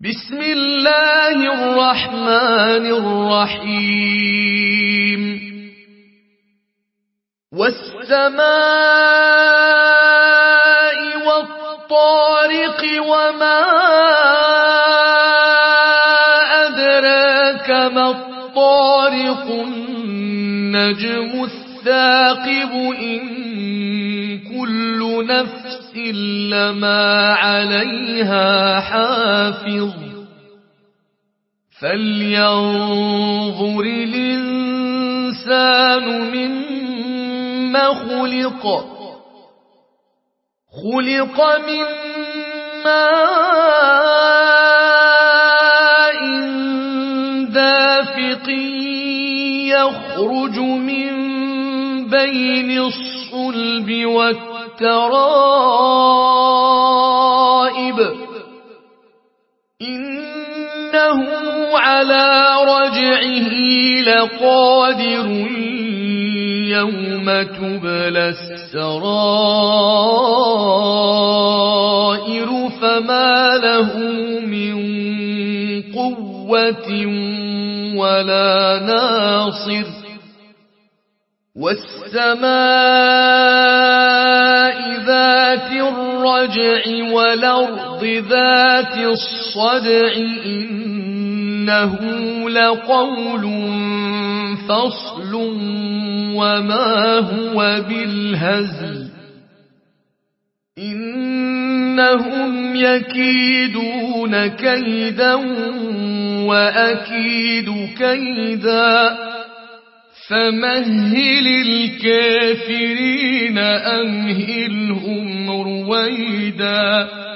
بسم الله الرحمن الرحيم والسماء والطارق وما أدراك ما الطارق النجم الثاقب إن كل نفس لما عليها حافظ فلينظر الإنسان مما خلق من ماء دافق يخرج من بين الصلب والترائب إنه على رجعه لقادر يوم تبلى السرائر فما له من قوة ولا ناصر والسماء ذات الرجع والأرض ذات الصدع إنه لقول فصل وما هو بالهزل إنهم يكيدون كيدا وأكيد كيدا فمهل الكافرين أمهلهم رويدا